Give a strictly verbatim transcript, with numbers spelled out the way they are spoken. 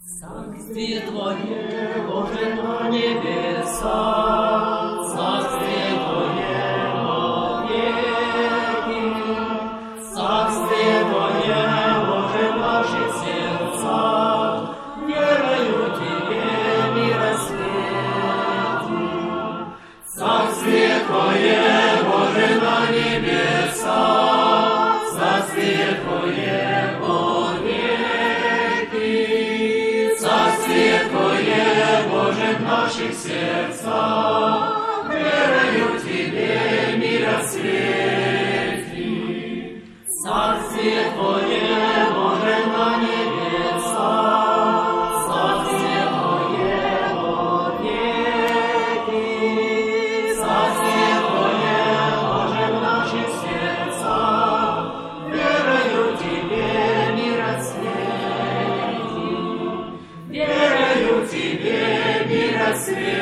Царствие Твое, Боже, на небеса, Царствие Твое во веки, Царствие Твое, Боже, в наших сердцах, верою Тебе мира свети. Царствие Твое, Боже, на небеса, Царствие Твое во веки, Царствие Твое, Боже, в наших сердцах, верою Тебе мира свети. Царствие Твое, Боже, на небеса, Царствие Твое во веки, Царствие Твое, Боже, в наших сердцах, верою Тебе мира свети. Верою Тебе мира свети.